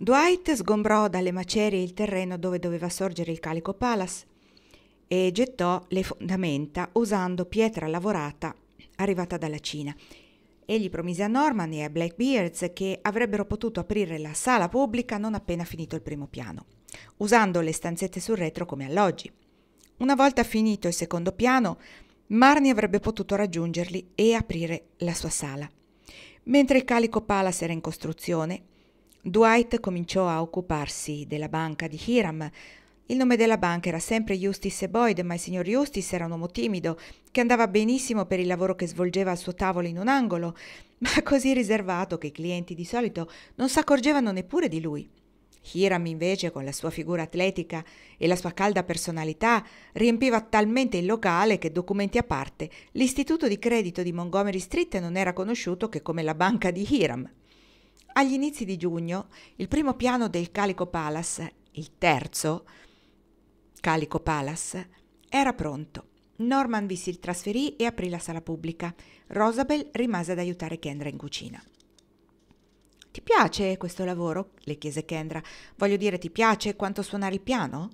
Dwight sgombrò dalle macerie il terreno dove doveva sorgere il Calico Palace e gettò le fondamenta usando pietra lavorata arrivata dalla Cina. Egli promise a Norman e a Blackbeards che avrebbero potuto aprire la sala pubblica non appena finito il primo piano, usando le stanzette sul retro come alloggi. Una volta finito il secondo piano, Marnie avrebbe potuto raggiungerli e aprire la sua sala. Mentre il Calico Palace era in costruzione, Dwight cominciò a occuparsi della banca di Hiram. Il nome della banca era sempre Eustace Boyd, ma il signor Eustace era un uomo timido, che andava benissimo per il lavoro che svolgeva al suo tavolo in un angolo, ma così riservato che i clienti di solito non s'accorgevano neppure di lui. Hiram, invece, con la sua figura atletica e la sua calda personalità, riempiva talmente il locale che, documenti a parte, l'istituto di credito di Montgomery Street non era conosciuto che come la banca di Hiram. Agli inizi di giugno, il primo piano del Calico Palace, il terzo Calico Palace, era pronto. Norman vi si trasferì e aprì la sala pubblica. Rosabel rimase ad aiutare Kendra in cucina. «Ti piace questo lavoro?» le chiese Kendra. «Voglio dire, ti piace quanto suonare il piano?»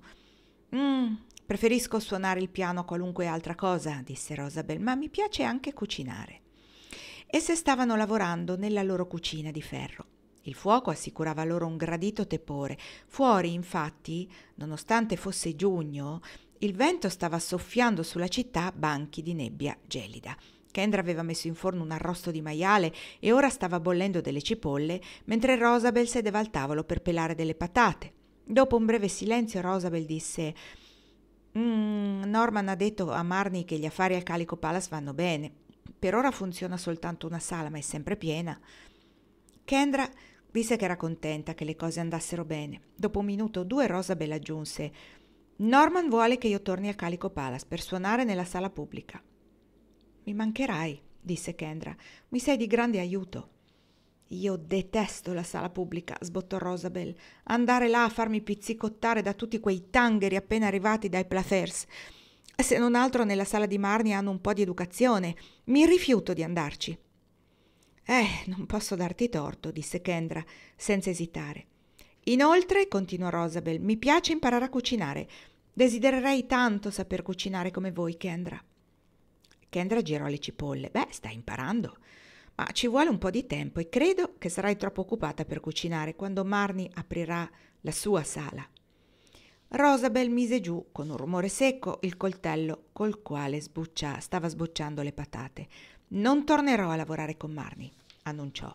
Preferisco suonare il piano a qualunque altra cosa», disse Rosabel, «ma mi piace anche cucinare». Esse stavano lavorando nella loro cucina di ferro. Il fuoco assicurava loro un gradito tepore. Fuori, infatti, nonostante fosse giugno, il vento stava soffiando sulla città banchi di nebbia gelida. Kendra aveva messo in forno un arrosto di maiale e ora stava bollendo delle cipolle, mentre Rosabel sedeva al tavolo per pelare delle patate. Dopo un breve silenzio, Rosabel disse: Norman ha detto a Marnie che gli affari al Calico Palace vanno bene. Per ora funziona soltanto una sala, ma è sempre piena. Kendra disse che era contenta che le cose andassero bene. Dopo un minuto o due Rosabel aggiunse: Norman vuole che io torni al Calico Palace per suonare nella sala pubblica. «Mi mancherai», disse Kendra. «Mi sei di grande aiuto». «Io detesto la sala pubblica», sbottò Rosabel. «Andare là a farmi pizzicottare da tutti quei tangheri appena arrivati dai Plathers. Se non altro nella sala di Marnie hanno un po' di educazione. Mi rifiuto di andarci». Non posso darti torto», disse Kendra, senza esitare. «Inoltre», continuò Rosabel, «mi piace imparare a cucinare. Desidererei tanto saper cucinare come voi, Kendra». Kendra girò le cipolle. «Stai imparando, ma ci vuole un po' di tempo e credo che sarai troppo occupata per cucinare quando Marnie aprirà la sua sala». Rosabel mise giù, con un rumore secco, il coltello col quale stava sbucciando le patate. «Non tornerò a lavorare con Marnie», annunciò.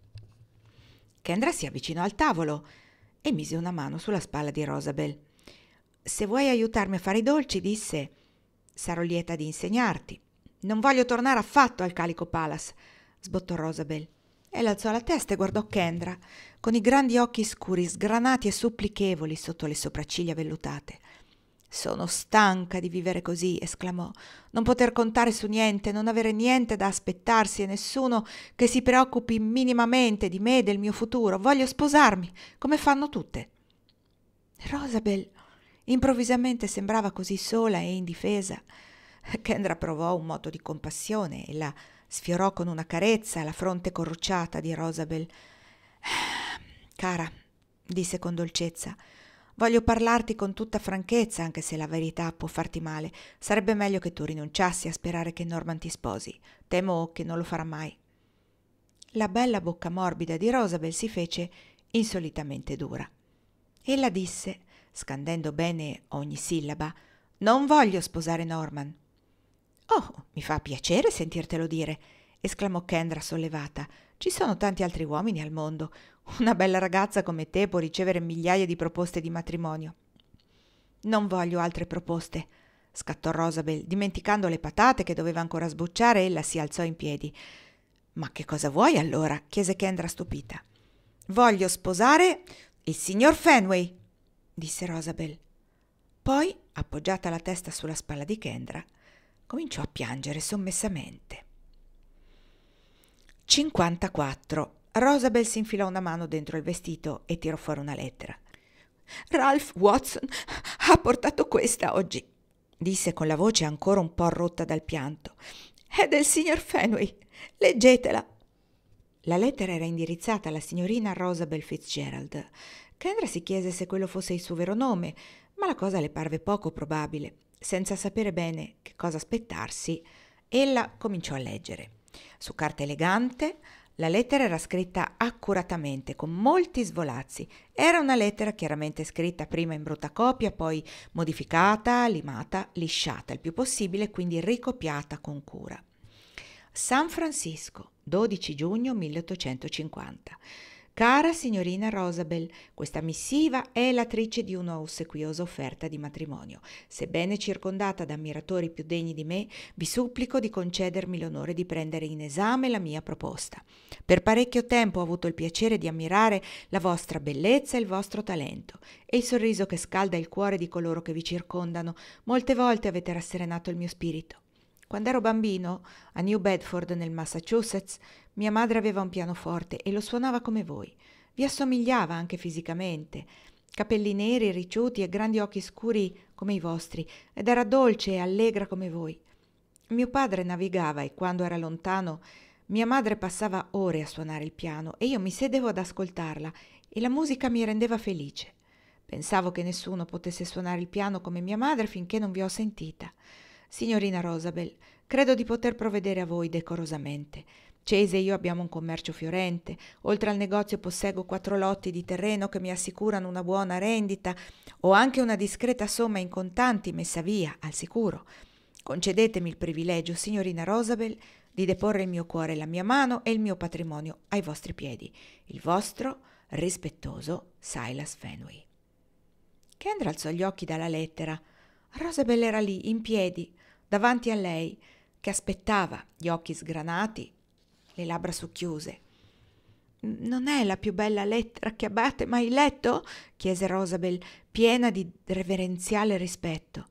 Kendra si avvicinò al tavolo e mise una mano sulla spalla di Rosabel. «Se vuoi aiutarmi a fare i dolci», disse, «sarò lieta di insegnarti». «Non voglio tornare affatto al Calico Palace», sbottò Rosabel. Ella alzò la testa e guardò Kendra, con i grandi occhi scuri, sgranati e supplichevoli sotto le sopracciglia vellutate. «Sono stanca di vivere così», esclamò. «Non poter contare su niente, non avere niente da aspettarsi e nessuno che si preoccupi minimamente di me e del mio futuro. Voglio sposarmi, come fanno tutte». Rosabel improvvisamente sembrava così sola e indifesa. Kendra provò un moto di compassione e la sfiorò con una carezza la fronte corrucciata di Rosabel. «Cara», disse con dolcezza, «voglio parlarti con tutta franchezza, anche se la verità può farti male. Sarebbe meglio che tu rinunciassi a sperare che Norman ti sposi. Temo che non lo farà mai». La bella bocca morbida di Rosabel si fece insolitamente dura. Ella disse, scandendo bene ogni sillaba: «Non voglio sposare Norman». «Oh, mi fa piacere sentirtelo dire», esclamò Kendra sollevata. «Ci sono tanti altri uomini al mondo. Una bella ragazza come te può ricevere migliaia di proposte di matrimonio». «Non voglio altre proposte», scattò Rosabel. Dimenticando le patate che doveva ancora sbucciare, ella si alzò in piedi. «Ma che cosa vuoi allora?» chiese Kendra stupita. «Voglio sposare il signor Fenway», disse Rosabel. Poi, appoggiata la testa sulla spalla di Kendra, cominciò a piangere sommessamente. 54. Rosabel si infilò una mano dentro il vestito e tirò fuori una lettera. «Ralph Watson ha portato questa oggi», disse con la voce ancora un po' rotta dal pianto. «È del signor Fenway. Leggetela». La lettera era indirizzata alla signorina Rosabel Fitzgerald. Kendra si chiese se quello fosse il suo vero nome, ma la cosa le parve poco probabile. Senza sapere bene che cosa aspettarsi, ella cominciò a leggere. Su carta elegante, la lettera era scritta accuratamente, con molti svolazzi. Era una lettera chiaramente scritta prima in brutta copia, poi modificata, limata, lisciata il più possibile, quindi ricopiata con cura. San Francisco, 12 giugno 1850. Cara signorina Rosabel, questa missiva è l'attrice di una ossequiosa offerta di matrimonio. Sebbene circondata da ammiratori più degni di me, vi supplico di concedermi l'onore di prendere in esame la mia proposta. Per parecchio tempo ho avuto il piacere di ammirare la vostra bellezza e il vostro talento e il sorriso che scalda il cuore di coloro che vi circondano. Molte volte avete rasserenato il mio spirito. Quando ero bambino, a New Bedford, nel Massachusetts, mia madre aveva un pianoforte e lo suonava come voi. Vi assomigliava anche fisicamente. Capelli neri, ricciuti e grandi occhi scuri come i vostri, ed era dolce e allegra come voi. Mio padre navigava e quando era lontano, mia madre passava ore a suonare il piano e io mi sedevo ad ascoltarla e la musica mi rendeva felice. Pensavo che nessuno potesse suonare il piano come mia madre finché non vi ho sentita. Signorina Rosabel, credo di poter provvedere a voi decorosamente. Chase e io abbiamo un commercio fiorente. Oltre al negozio posseggo 4 lotti di terreno che mi assicurano una buona rendita. Ho anche una discreta somma in contanti messa via, al sicuro. Concedetemi il privilegio, signorina Rosabel, di deporre il mio cuore, la mia mano e il mio patrimonio ai vostri piedi. Il vostro rispettoso Silas Fenway. Kendra alzò gli occhi dalla lettera. Rosabel era lì, in piedi, davanti a lei, che aspettava, gli occhi sgranati, le labbra socchiuse. «Non è la più bella lettera che abbiate mai letto?» chiese Rosabel, piena di reverenziale rispetto.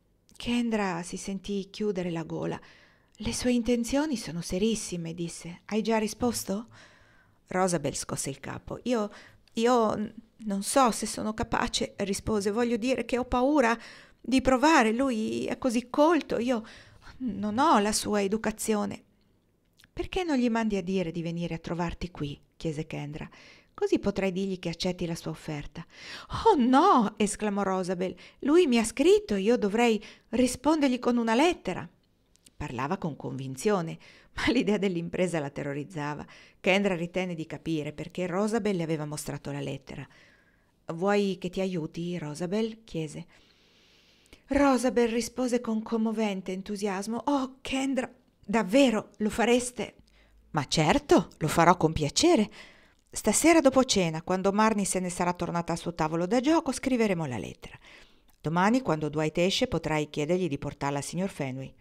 Kendra si sentì chiudere la gola. «Le sue intenzioni sono serissime», disse. «Hai già risposto?» Rosabel scosse il capo. Io non so se sono capace», rispose. «Voglio dire che ho paura di provare. Lui è così colto, io non ho la sua educazione». «Perché non gli mandi a dire di venire a trovarti qui?» chiese Kendra. «Così potrai dirgli che accetti la sua offerta». «Oh no!» esclamò Rosabel. «Lui mi ha scritto, io dovrei rispondergli con una lettera». Parlava con convinzione, ma l'idea dell'impresa la terrorizzava. Kendra ritenne di capire perché Rosabel le aveva mostrato la lettera. «Vuoi che ti aiuti, Rosabel?» chiese. Rosabel rispose con commovente entusiasmo. «Oh, Kendra, davvero lo fareste?» «Ma certo, lo farò con piacere. Stasera dopo cena, quando Marnie se ne sarà tornata al suo tavolo da gioco, scriveremo la lettera. Domani, quando Dwight esce, potrai chiedergli di portarla al signor Fenway».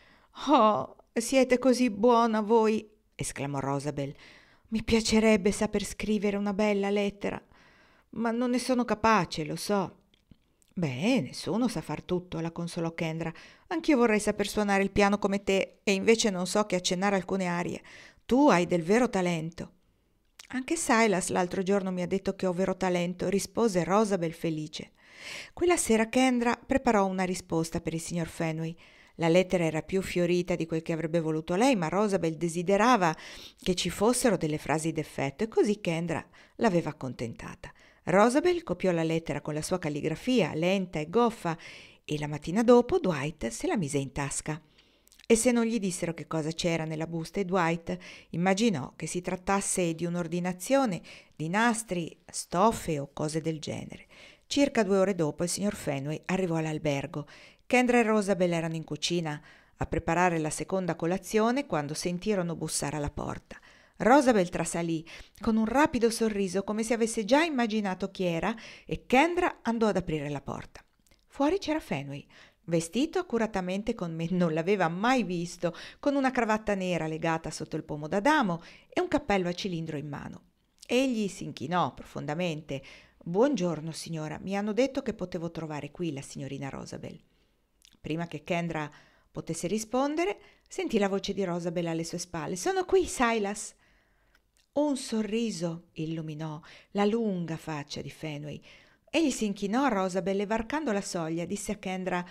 «Oh, siete così buona voi!» esclamò Rosabel. «Mi piacerebbe saper scrivere una bella lettera, ma non ne sono capace, lo so». «Beh, nessuno sa far tutto», la consolò Kendra. «Anch'io vorrei saper suonare il piano come te e invece non so che accennare alcune arie. Tu hai del vero talento». «Anche Silas l'altro giorno mi ha detto che ho vero talento», rispose Rosabel felice. Quella sera Kendra preparò una risposta per il signor Fenway. La lettera era più fiorita di quel che avrebbe voluto lei, ma Rosabel desiderava che ci fossero delle frasi d'effetto e così Kendra l'aveva accontentata. Rosabel copiò la lettera con la sua calligrafia, lenta e goffa, e la mattina dopo Dwight se la mise in tasca. E se non gli dissero che cosa c'era nella busta, e Dwight immaginò che si trattasse di un'ordinazione di nastri, stoffe o cose del genere. Circa 2 ore dopo il signor Fenway arrivò all'albergo. Kendra e Rosabel erano in cucina a preparare la seconda colazione quando sentirono bussare alla porta. Rosabel trasalì con un rapido sorriso come se avesse già immaginato chi era e Kendra andò ad aprire la porta. Fuori c'era Fenway, vestito accuratamente come non l'aveva mai visto, con una cravatta nera legata sotto il pomo d'Adamo e un cappello a cilindro in mano. Egli si inchinò profondamente. «Buongiorno, signora. Mi hanno detto che potevo trovare qui la signorina Rosabel». Prima che Kendra potesse rispondere, sentì la voce di Rosabel alle sue spalle. «Sono qui, Silas!» Un sorriso illuminò la lunga faccia di Fenway. Egli si inchinò a Rosabel e, varcando la soglia, disse a Kendra: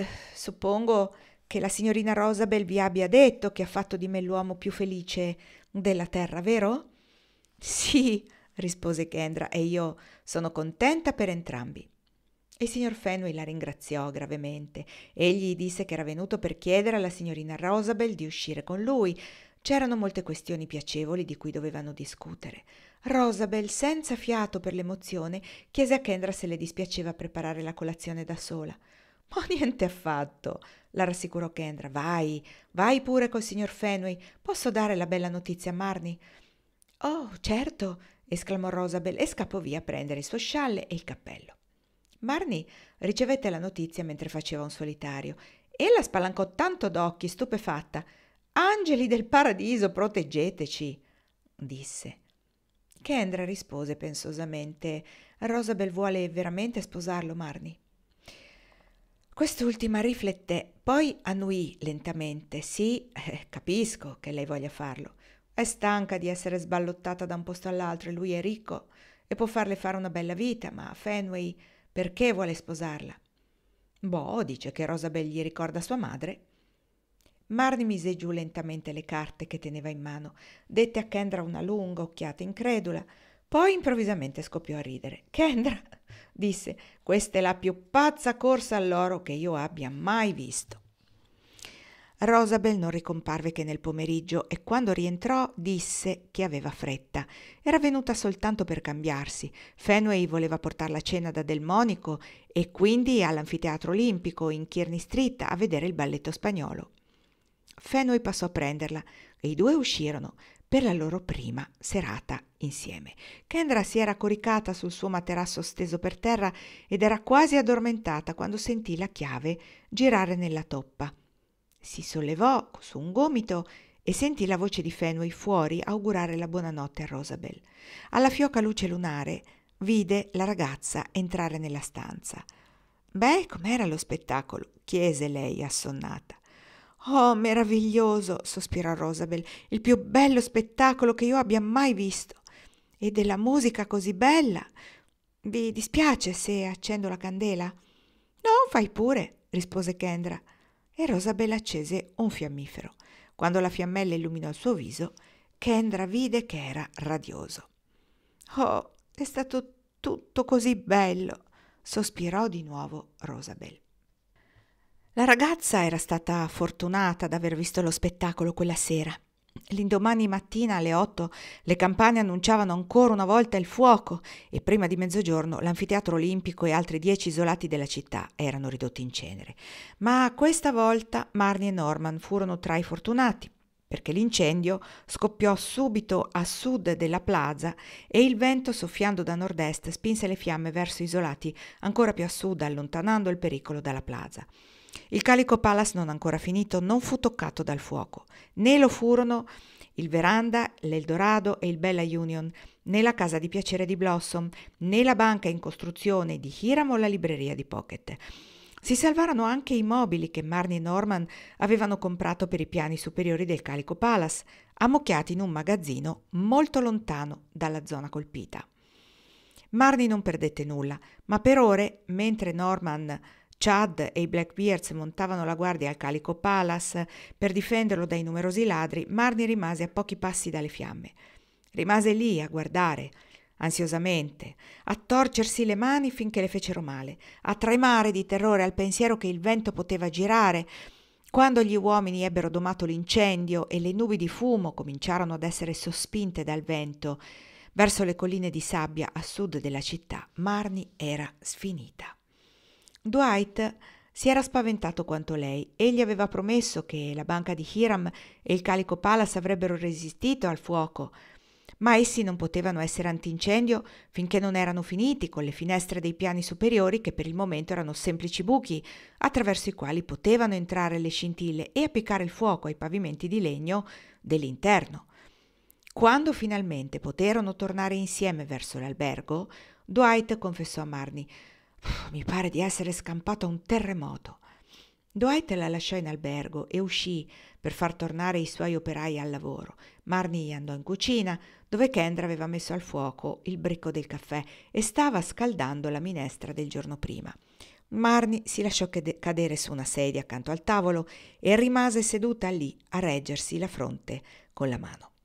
suppongo che la signorina Rosabel vi abbia detto che ha fatto di me l'uomo più felice della terra, vero? Sì, rispose Kendra, e io sono contenta per entrambi. Il signor Fenway la ringraziò gravemente. Egli disse che era venuto per chiedere alla signorina Rosabel di uscire con lui. C'erano molte questioni piacevoli di cui dovevano discutere. Rosabel, senza fiato per l'emozione, chiese a Kendra se le dispiaceva preparare la colazione da sola. Ma niente affatto, la rassicurò Kendra. Vai pure col signor Fenway. Posso dare la bella notizia a Marnie? Oh, certo, esclamò Rosabel e scappò via a prendere il suo scialle e il cappello. Marnie ricevette la notizia mentre faceva un solitario. Ella spalancò tanto d'occhi, stupefatta. «Angeli del paradiso, proteggeteci!» disse. Kendra rispose pensosamente. «Rosabel vuole veramente sposarlo, Marnie?» Quest'ultima rifletté, poi annuì lentamente. «Sì, capisco che lei voglia farlo. È stanca di essere sballottata da un posto all'altro e lui è ricco e può farle fare una bella vita, ma Fenway perché vuole sposarla?» «Boh, dice che Rosabel gli ricorda sua madre». Marnie mise giù lentamente le carte che teneva in mano, dette a Kendra una lunga occhiata incredula, poi improvvisamente scoppiò a ridere. «Kendra», disse, «questa è la più pazza corsa all'oro che io abbia mai visto». Rosabel non ricomparve che nel pomeriggio e quando rientrò disse che aveva fretta. Era venuta soltanto per cambiarsi. Fenway voleva portarla a cena da Delmonico e quindi all'Anfiteatro Olimpico in Kearney Street a vedere il balletto spagnolo. Fenway passò a prenderla e i due uscirono per la loro prima serata insieme. Kendra si era coricata sul suo materasso steso per terra ed era quasi addormentata quando sentì la chiave girare nella toppa. Si sollevò su un gomito e sentì la voce di Fenway fuori augurare la buonanotte a Rosabel. Alla fioca luce lunare vide la ragazza entrare nella stanza. «Beh, com'era lo spettacolo?» chiese lei assonnata. «Oh, meraviglioso!» sospirò Rosabel. «Il più bello spettacolo che io abbia mai visto. E della musica così bella. Vi dispiace se accendo la candela?» «No, fai pure», rispose Kendra. E Rosabel accese un fiammifero. Quando la fiammella illuminò il suo viso, Kendra vide che era radioso. «Oh, è stato tutto così bello!» sospirò di nuovo Rosabel. La ragazza era stata fortunata ad aver visto lo spettacolo quella sera. L'indomani mattina alle 8 le campane annunciavano ancora una volta il fuoco e prima di mezzogiorno l'Anfiteatro Olimpico e altri 10 isolati della città erano ridotti in cenere. Ma questa volta Marnie e Norman furono tra i fortunati, perché l'incendio scoppiò subito a sud della plaza e il vento soffiando da nord-est spinse le fiamme verso isolati ancora più a sud, allontanando il pericolo dalla plaza. Il Calico Palace, non ancora finito, non fu toccato dal fuoco, né lo furono il Veranda, l'Eldorado e il Bella Union, né la casa di piacere di Blossom, né la banca in costruzione di Hiram o la libreria di Pocket. Si salvarono anche i mobili che Marnie e Norman avevano comprato per i piani superiori del Calico Palace, ammucchiati in un magazzino molto lontano dalla zona colpita. Marnie non perdette nulla, ma per ore, mentre Norman, Chad e i Blackbeards montavano la guardia al Calico Palace per difenderlo dai numerosi ladri, Marnie rimase a pochi passi dalle fiamme. Rimase lì a guardare, ansiosamente, a torcersi le mani finché le fecero male, a tremare di terrore al pensiero che il vento poteva girare. Quando gli uomini ebbero domato l'incendio e le nubi di fumo cominciarono ad essere sospinte dal vento verso le colline di sabbia a sud della città, Marnie era sfinita. Dwight si era spaventato quanto lei. Egli aveva promesso che la banca di Hiram e il Calico Palace avrebbero resistito al fuoco, ma essi non potevano essere antincendio finché non erano finiti con le finestre dei piani superiori, che per il momento erano semplici buchi attraverso i quali potevano entrare le scintille e appiccare il fuoco ai pavimenti di legno dell'interno. Quando finalmente poterono tornare insieme verso l'albergo, Dwight confessò a Marnie: «Mi pare di essere scampato a un terremoto». Dwight la lasciò in albergo e uscì per far tornare i suoi operai al lavoro. Marnie andò in cucina, dove Kendra aveva messo al fuoco il bricco del caffè e stava scaldando la minestra del giorno prima. Marnie si lasciò cadere su una sedia accanto al tavolo e rimase seduta lì a reggersi la fronte con la mano.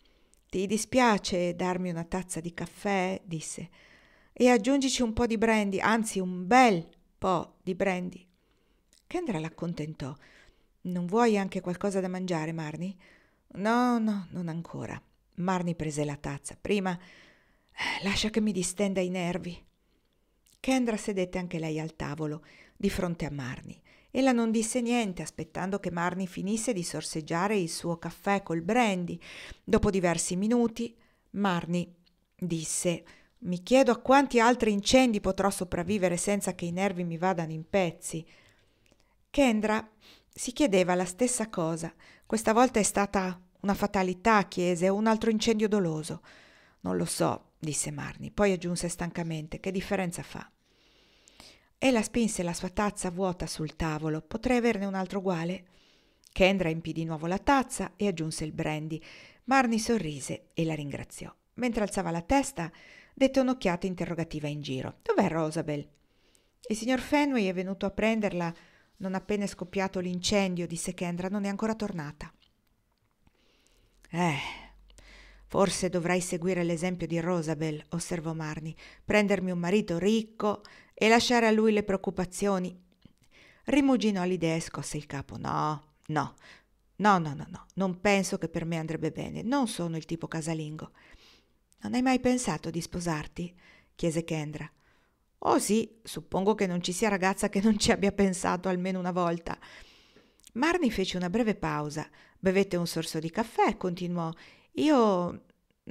Ti dispiace darmi una tazza di caffè? Disse. E aggiungici un po' di brandy, anzi un bel po' di brandy. Kendra l'accontentò. Non vuoi anche qualcosa da mangiare, Marnie? No, no, non ancora. Marnie prese la tazza. Prima lascia che mi distenda i nervi. Kendra sedette anche lei al tavolo, di fronte a Marnie. Ella non disse niente, aspettando che Marnie finisse di sorseggiare il suo caffè col brandy. Dopo diversi minuti, Marnie disse: «Mi chiedo a quanti altri incendi potrò sopravvivere senza che i nervi mi vadano in pezzi». Kendra si chiedeva la stessa cosa. Questa volta è stata una fatalità, chiese, o un altro incendio doloso? Non lo so, disse Marnie. Poi aggiunse stancamente: che differenza fa? Ella spinse la sua tazza vuota sul tavolo. Potrei averne un altro uguale? Kendra empì di nuovo la tazza e aggiunse il brandy. Marnie sorrise e la ringraziò. Mentre alzava la testa, dette un'occhiata interrogativa in giro. Dov'è Rosabel? Il signor Fenway è venuto a prenderla non appena è scoppiato l'incendio, disse Kendra. Non è ancora tornata. Forse dovrai seguire l'esempio di Rosabel, osservò Marnie, prendermi un marito ricco e lasciare a lui le preoccupazioni. Rimuginò l'idea e scosse il capo. No, non penso che per me andrebbe bene, non sono il tipo casalingo. Non hai mai pensato di sposarti? Chiese Kendra. Oh sì, suppongo che non ci sia ragazza che non ci abbia pensato almeno una volta. Marnie fece una breve pausa, bevette un sorso di caffè e continuò. Io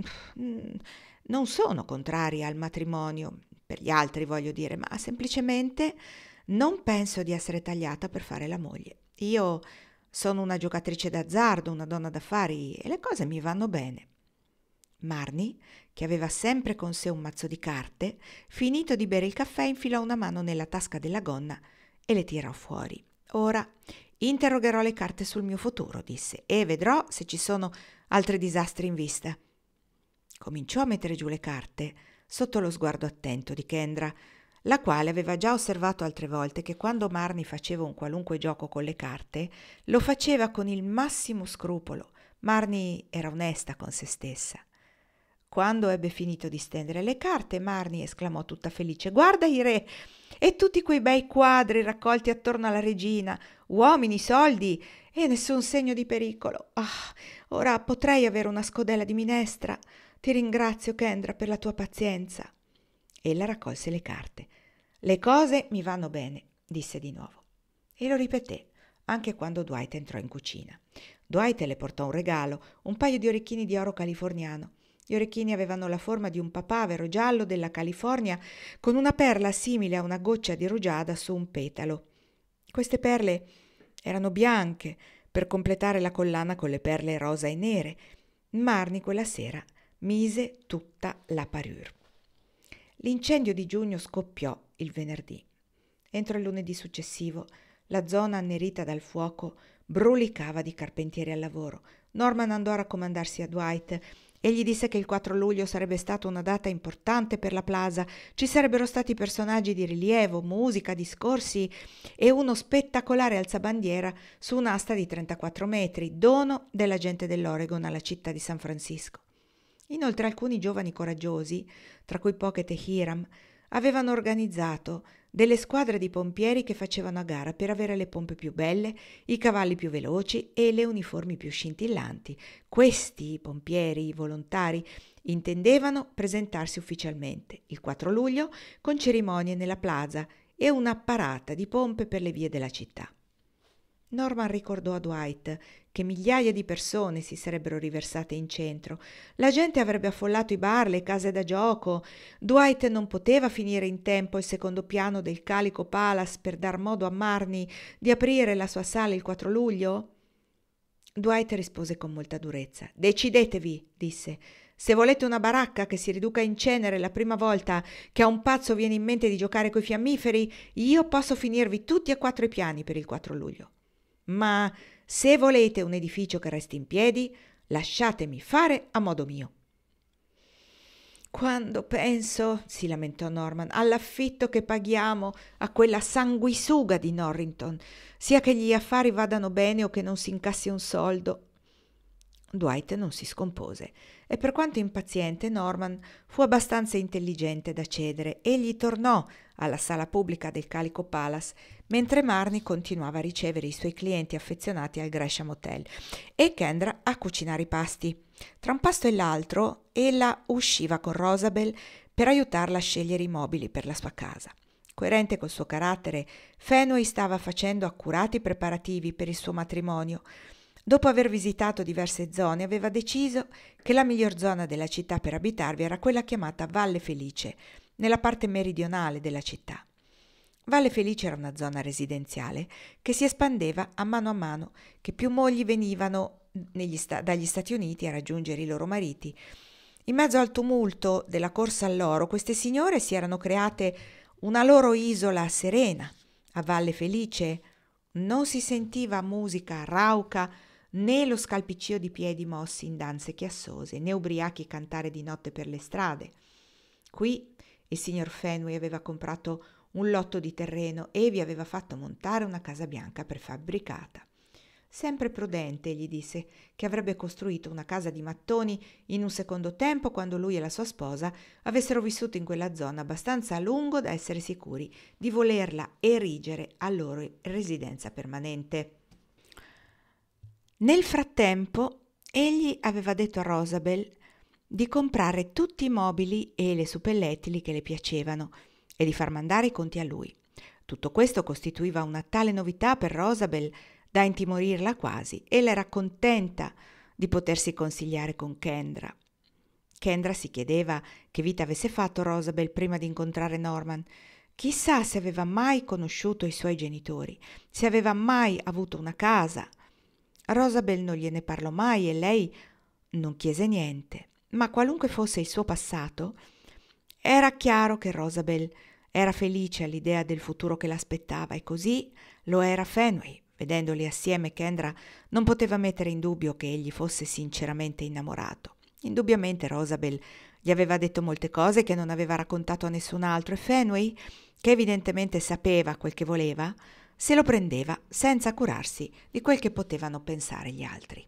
non sono contraria al matrimonio, per gli altri voglio dire, ma semplicemente non penso di essere tagliata per fare la moglie. Io sono una giocatrice d'azzardo, una donna d'affari e le cose mi vanno bene. Marnie, che aveva sempre con sé un mazzo di carte, finito di bere il caffè, infilò una mano nella tasca della gonna e le tirò fuori. Ora interrogherò le carte sul mio futuro, disse, e vedrò se ci sono altri disastri in vista. Cominciò a mettere giù le carte sotto lo sguardo attento di Kendra, la quale aveva già osservato altre volte che quando Marnie faceva un qualunque gioco con le carte lo faceva con il massimo scrupolo. Marnie era onesta con se stessa. Quando ebbe finito di stendere le carte, Marnie esclamò tutta felice: «Guarda i re e tutti quei bei quadri raccolti attorno alla regina, uomini, soldi e nessun segno di pericolo. Ah, ora potrei avere una scodella di minestra. Ti ringrazio, Kendra, per la tua pazienza». Ella raccolse le carte. «Le cose mi vanno bene», disse di nuovo. E lo ripeté anche quando Dwight entrò in cucina. Dwight le portò un regalo, un paio di orecchini di oro californiano. Gli orecchini avevano la forma di un papavero giallo della California con una perla simile a una goccia di rugiada su un petalo. Queste perle erano bianche per completare la collana con le perle rosa e nere. Marnie quella sera mise tutta la parure. L'incendio di giugno scoppiò il venerdì. Entro il lunedì successivo la zona annerita dal fuoco brulicava di carpentieri al lavoro. Norman andò a raccomandarsi a Dwight e gli disse che il 4 luglio sarebbe stata una data importante per la plaza. Ci sarebbero stati personaggi di rilievo, musica, discorsi e uno spettacolare alzabandiera su un'asta di 34 metri, dono della gente dell'Oregon alla città di San Francisco. Inoltre alcuni giovani coraggiosi, tra cui Pocket e Hiram, avevano organizzato delle squadre di pompieri che facevano a gara per avere le pompe più belle, i cavalli più veloci e le uniformi più scintillanti. Questi pompieri volontari intendevano presentarsi ufficialmente il 4 luglio con cerimonie nella plaza e una parata di pompe per le vie della città. Norman ricordò a Dwight che migliaia di persone si sarebbero riversate in centro. La gente avrebbe affollato i bar, le case da gioco. Dwight non poteva finire in tempo il secondo piano del Calico Palace per dar modo a Marnie di aprire la sua sala il 4 luglio? Dwight rispose con molta durezza. «Decidetevi», disse. «Se volete una baracca che si riduca in cenere la prima volta che a un pazzo viene in mente di giocare coi fiammiferi, io posso finirvi tutti e 4 i piani per il 4 luglio. Ma se volete un edificio che resti in piedi, lasciatemi fare a modo mio». «Quando penso», si lamentò Norman, «all'affitto che paghiamo a quella sanguisuga di Norrington, sia che gli affari vadano bene o che non si incassi un soldo». Dwight non si scompose e per quanto impaziente Norman fu abbastanza intelligente da cedere. Egli tornò alla sala pubblica del Calico Palace mentre Marnie continuava a ricevere i suoi clienti affezionati al Gresham Hotel e Kendra a cucinare i pasti. Tra un pasto e l'altro ella usciva con Rosabel per aiutarla a scegliere i mobili per la sua casa. Coerente col suo carattere, Fenway stava facendo accurati preparativi per il suo matrimonio. Dopo aver visitato diverse zone, aveva deciso che la miglior zona della città per abitarvi era quella chiamata Valle Felice, nella parte meridionale della città. Valle Felice era una zona residenziale che si espandeva a mano che più mogli venivano dagli Stati Uniti a raggiungere i loro mariti. In mezzo al tumulto della corsa all'oro, queste signore si erano create una loro isola serena. A Valle Felice non si sentiva musica rauca, né lo scalpiccio di piedi mossi in danze chiassose, né ubriachi cantare di notte per le strade. Qui il signor Fenway aveva comprato un lotto di terreno e vi aveva fatto montare una casa bianca prefabbricata. Sempre prudente, gli disse che avrebbe costruito una casa di mattoni in un secondo tempo quando lui e la sua sposa avessero vissuto in quella zona abbastanza a lungo da essere sicuri di volerla erigere a loro residenza permanente. Nel frattempo, egli aveva detto a Rosabel di comprare tutti i mobili e le suppellettili che le piacevano e di far mandare i conti a lui. Tutto questo costituiva una tale novità per Rosabel da intimorirla quasi. Ella era contenta di potersi consigliare con Kendra. Kendra si chiedeva che vita avesse fatto Rosabel prima di incontrare Norman. Chissà se aveva mai conosciuto i suoi genitori, se aveva mai avuto una casa. Rosabel non gliene parlò mai e lei non chiese niente, ma qualunque fosse il suo passato, era chiaro che Rosabel era felice all'idea del futuro che l'aspettava e così lo era Fenway. Vedendoli assieme, Kendra non poteva mettere in dubbio che egli fosse sinceramente innamorato. Indubbiamente Rosabel gli aveva detto molte cose che non aveva raccontato a nessun altro e Fenway, che evidentemente sapeva quel che voleva, se lo prendeva senza curarsi di quel che potevano pensare gli altri.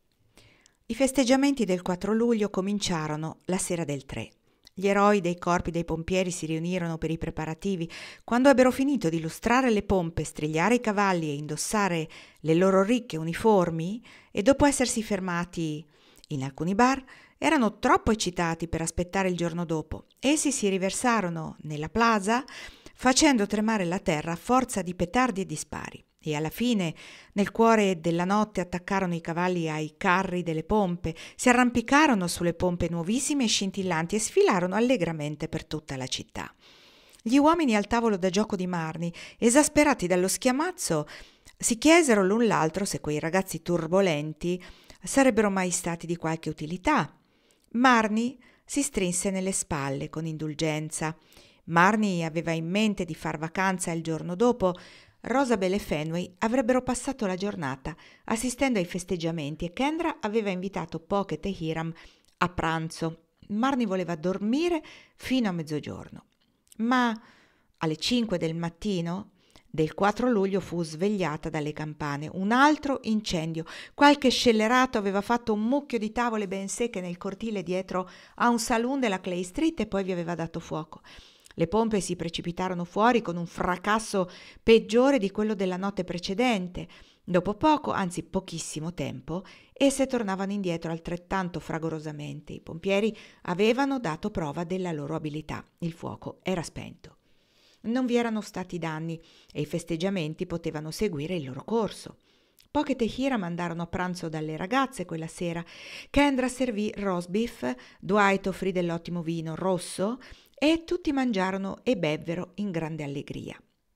I festeggiamenti del 4 luglio cominciarono la sera del 3. Gli eroi dei corpi dei pompieri si riunirono per i preparativi. Quando ebbero finito di lustrare le pompe, strigliare i cavalli e indossare le loro ricche uniformi, e dopo essersi fermati in alcuni bar, erano troppo eccitati per aspettare il giorno dopo. Essi si riversarono nella plaza facendo tremare la terra a forza di petardi e di spari. E alla fine, nel cuore della notte, attaccarono i cavalli ai carri delle pompe, si arrampicarono sulle pompe nuovissime e scintillanti e sfilarono allegramente per tutta la città. Gli uomini al tavolo da gioco di Marnie, esasperati dallo schiamazzo, si chiesero l'un l'altro se quei ragazzi turbolenti sarebbero mai stati di qualche utilità. Marnie si strinse nelle spalle con indulgenza. Marnie aveva in mente di far vacanza il giorno dopo. Rosabel e Fenway avrebbero passato la giornata assistendo ai festeggiamenti e Kendra aveva invitato Pocket e Hiram a pranzo. Marnie voleva dormire fino a mezzogiorno, ma alle 5 del mattino del 4 luglio fu svegliata dalle campane. Un altro incendio. Qualche scellerato aveva fatto un mucchio di tavole ben secche nel cortile dietro a un saloon della Clay Street e poi vi aveva dato fuoco. Le pompe si precipitarono fuori con un fracasso peggiore di quello della notte precedente. Dopo poco, anzi pochissimo tempo, esse tornavano indietro altrettanto fragorosamente. I pompieri avevano dato prova della loro abilità. Il fuoco era spento. Non vi erano stati danni e i festeggiamenti potevano seguire il loro corso. Pocket e Hiram andarono a pranzo dalle ragazze quella sera. Kendra servì roast beef, Dwight offrì dell'ottimo vino rosso e tutti mangiarono e bevvero in grande allegria.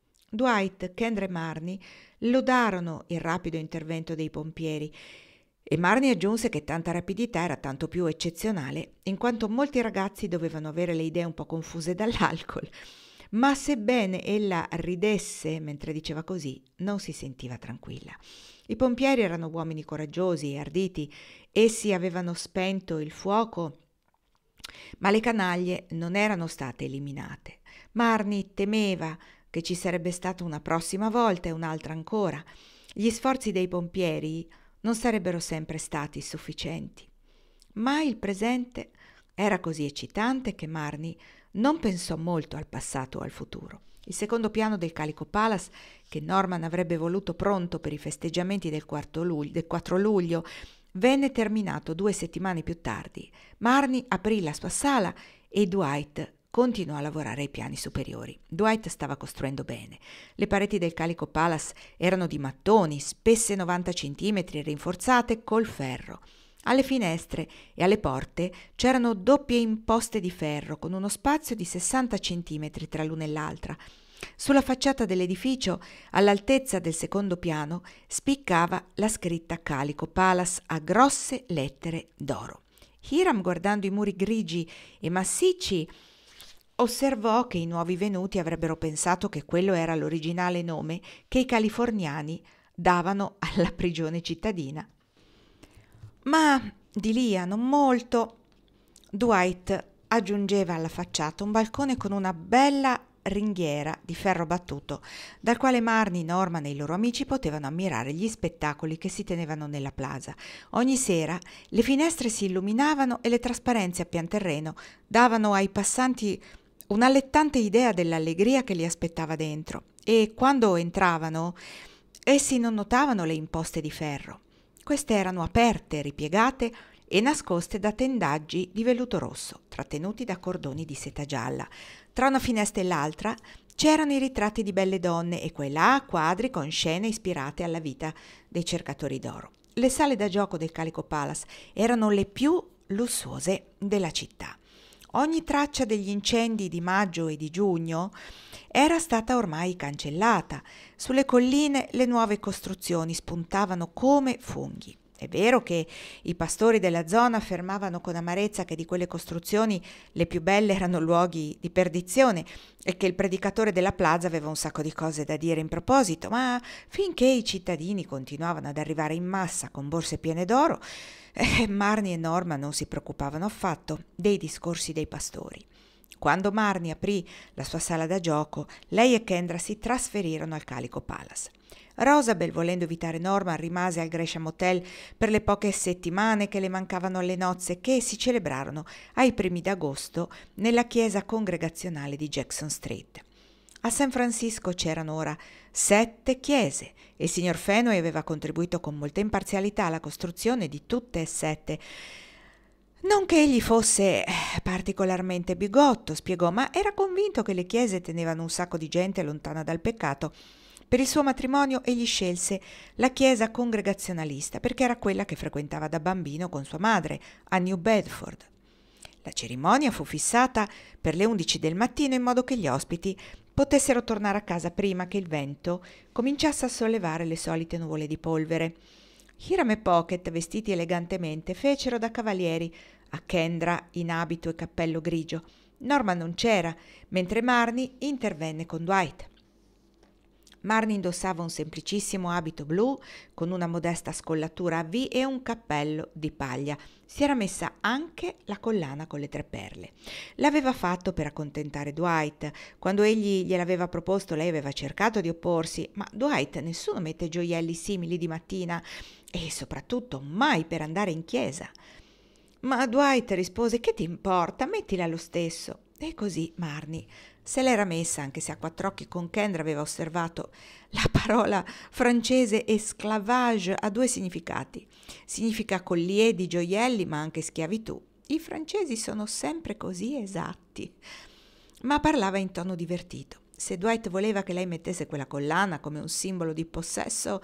Dwight, Kendra e Marnie lodarono il rapido intervento dei pompieri e Marnie aggiunse che tanta rapidità era tanto più eccezionale in quanto molti ragazzi dovevano avere le idee un po' confuse dall'alcol. Ma sebbene ella ridesse mentre diceva così, non si sentiva tranquilla. I pompieri erano uomini coraggiosi e arditi, essi avevano spento il fuoco, ma le canaglie non erano state eliminate. Marnie temeva che ci sarebbe stata una prossima volta e un'altra ancora. Gli sforzi dei pompieri non sarebbero sempre stati sufficienti. Ma il presente era così eccitante che Marnie non pensò molto al passato o al futuro. Il secondo piano del Calico Palace, che Norman avrebbe voluto pronto per i festeggiamenti del 4 luglio, venne terminato 2 settimane più tardi. Marnie aprì la sua sala e Dwight continuò a lavorare ai piani superiori. Dwight stava costruendo bene. Le pareti del Calico Palace erano di mattoni, spesse 90 centimetri e rinforzate col ferro. Alle finestre e alle porte c'erano doppie imposte di ferro con uno spazio di 60 centimetri tra l'una e l'altra. Sulla facciata dell'edificio, all'altezza del secondo piano, spiccava la scritta Calico Palace a grosse lettere d'oro. Hiram, guardando i muri grigi e massicci, osservò che i nuovi venuti avrebbero pensato che quello era l'originale nome che i californiani davano alla prigione cittadina. Ma di lì a non molto, Dwight aggiungeva alla facciata un balcone con una bella ringhiera di ferro battuto, dal quale Marnie, Norman e i loro amici potevano ammirare gli spettacoli che si tenevano nella plaza. Ogni sera le finestre si illuminavano e le trasparenze a pianterreno davano ai passanti un'allettante idea dell'allegria che li aspettava dentro, e quando entravano essi non notavano le imposte di ferro. Queste erano aperte, ripiegate e nascoste da tendaggi di velluto rosso, trattenuti da cordoni di seta gialla. Tra una finestra e l'altra c'erano i ritratti di belle donne e qua e là quadri con scene ispirate alla vita dei cercatori d'oro. Le sale da gioco del Calico Palace erano le più lussuose della città. Ogni traccia degli incendi di maggio e di giugno era stata ormai cancellata. Sulle colline le nuove costruzioni spuntavano come funghi. È vero che i pastori della zona affermavano con amarezza che di quelle costruzioni le più belle erano luoghi di perdizione e che il predicatore della plaza aveva un sacco di cose da dire in proposito, ma finché i cittadini continuavano ad arrivare in massa con borse piene d'oro, Marnie e Norma non si preoccupavano affatto dei discorsi dei pastori. Quando Marnie aprì la sua sala da gioco, lei e Kendra si trasferirono al Calico Palace. Rosabel, volendo evitare Norman, rimase al Gresham Hotel per le poche settimane che le mancavano alle nozze che si celebrarono ai primi d'agosto nella chiesa congregazionale di Jackson Street. A San Francisco c'erano ora 7 chiese e il signor Fenway aveva contribuito con molta imparzialità alla costruzione di tutte e 7. Non che egli fosse particolarmente bigotto, spiegò, ma era convinto che le chiese tenevano un sacco di gente lontana dal peccato. Per il suo matrimonio egli scelse la chiesa congregazionalista perché era quella che frequentava da bambino con sua madre a New Bedford. La cerimonia fu fissata per le 11 del mattino in modo che gli ospiti potessero tornare a casa prima che il vento cominciasse a sollevare le solite nuvole di polvere. Hiram e Pocket, vestiti elegantemente, fecero da cavalieri a Kendra in abito e cappello grigio. Norman non c'era, mentre Marnie intervenne con Dwight. Marnie indossava un semplicissimo abito blu con una modesta scollatura a V e un cappello di paglia. Si era messa anche la collana con le 3 perle. L'aveva fatto per accontentare Dwight. Quando egli gliel'aveva proposto, lei aveva cercato di opporsi, ma Dwight, nessuno mette gioielli simili di mattina e soprattutto mai per andare in chiesa. Ma Dwight rispose: che ti importa, mettila lo stesso. E così Marnie se l'era messa, anche se a quattr'occhi con Kendra aveva osservato la parola francese esclavage ha 2 significati. Significa collier di gioielli, ma anche schiavitù. I francesi sono sempre così esatti. Ma parlava in tono divertito. Se Dwight voleva che lei mettesse quella collana come un simbolo di possesso,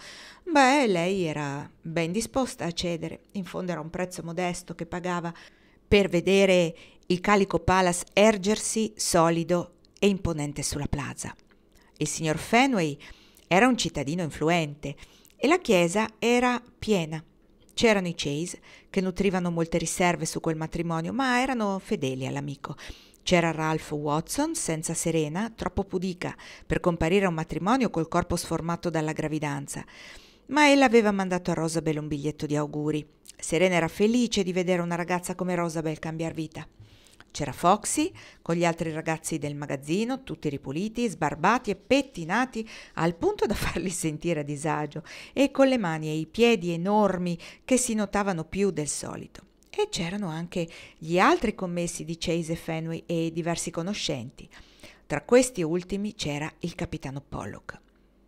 lei era ben disposta a cedere. In fondo era un prezzo modesto che pagava per vedere il Calico Palace ergersi solido e imponente sulla plaza. Il signor Fenway era un cittadino influente e la chiesa era piena. C'erano i Chase che nutrivano molte riserve su quel matrimonio, ma erano fedeli all'amico. C'era Ralph Watson senza Serena, troppo pudica per comparire a un matrimonio col corpo sformato dalla gravidanza, ma ella aveva mandato a Rosabel un biglietto di auguri. Serena era felice di vedere una ragazza come Rosabel cambiar vita. C'era Foxy con gli altri ragazzi del magazzino, tutti ripuliti, sbarbati e pettinati al punto da farli sentire a disagio, e con le mani e i piedi enormi che si notavano più del solito. E c'erano anche gli altri commessi di Chase e Fenway e diversi conoscenti. Tra questi ultimi c'era il capitano Pollock.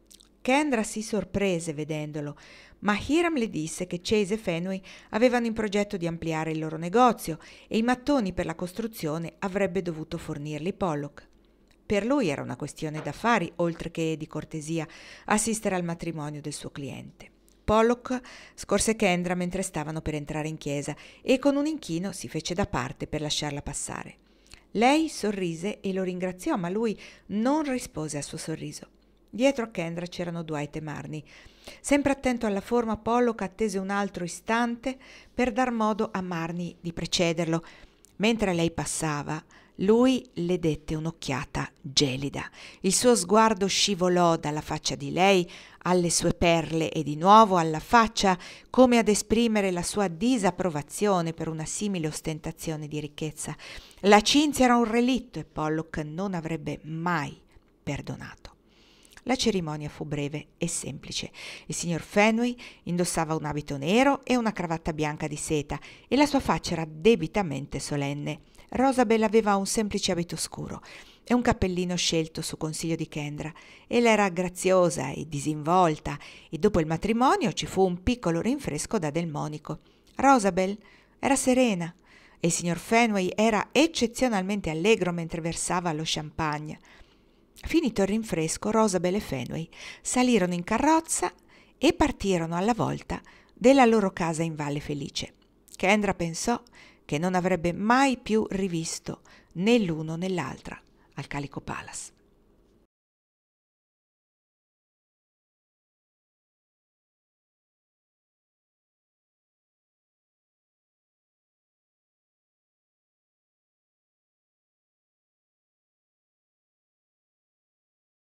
Kendra si sorprese vedendolo, ma Hiram le disse che Chase e Fenway avevano in progetto di ampliare il loro negozio e i mattoni per la costruzione avrebbe dovuto fornirli Pollock. Per lui era una questione d'affari, oltre che di cortesia, assistere al matrimonio del suo cliente. Pollock scorse Kendra mentre stavano per entrare in chiesa e con un inchino si fece da parte per lasciarla passare. Lei sorrise e lo ringraziò, ma lui non rispose al suo sorriso. Dietro a Kendra c'erano Dwight e Marnie. Sempre attento alla forma, Pollock attese un altro istante per dar modo a Marnie di precederlo. Mentre lei passava, lui le dette un'occhiata gelida. Il suo sguardo scivolò dalla faccia di lei alle sue perle e di nuovo alla faccia, come ad esprimere la sua disapprovazione per una simile ostentazione di ricchezza. La Cinzia era un relitto e Pollock non avrebbe mai perdonato. La cerimonia fu breve e semplice. Il signor Fenway indossava un abito nero e una cravatta bianca di seta e la sua faccia era debitamente solenne. Rosabel aveva un semplice abito scuro e un cappellino scelto su consiglio di Kendra. Ella era graziosa e disinvolta e dopo il matrimonio ci fu un piccolo rinfresco da delmonico. Rosabel era serena e il signor Fenway era eccezionalmente allegro mentre versava lo champagne. Finito il rinfresco, Rosabel e Fenway salirono in carrozza e partirono alla volta della loro casa in Valle Felice. Kendra pensò che non avrebbe mai più rivisto né l'uno né l'altra al Calico Palace.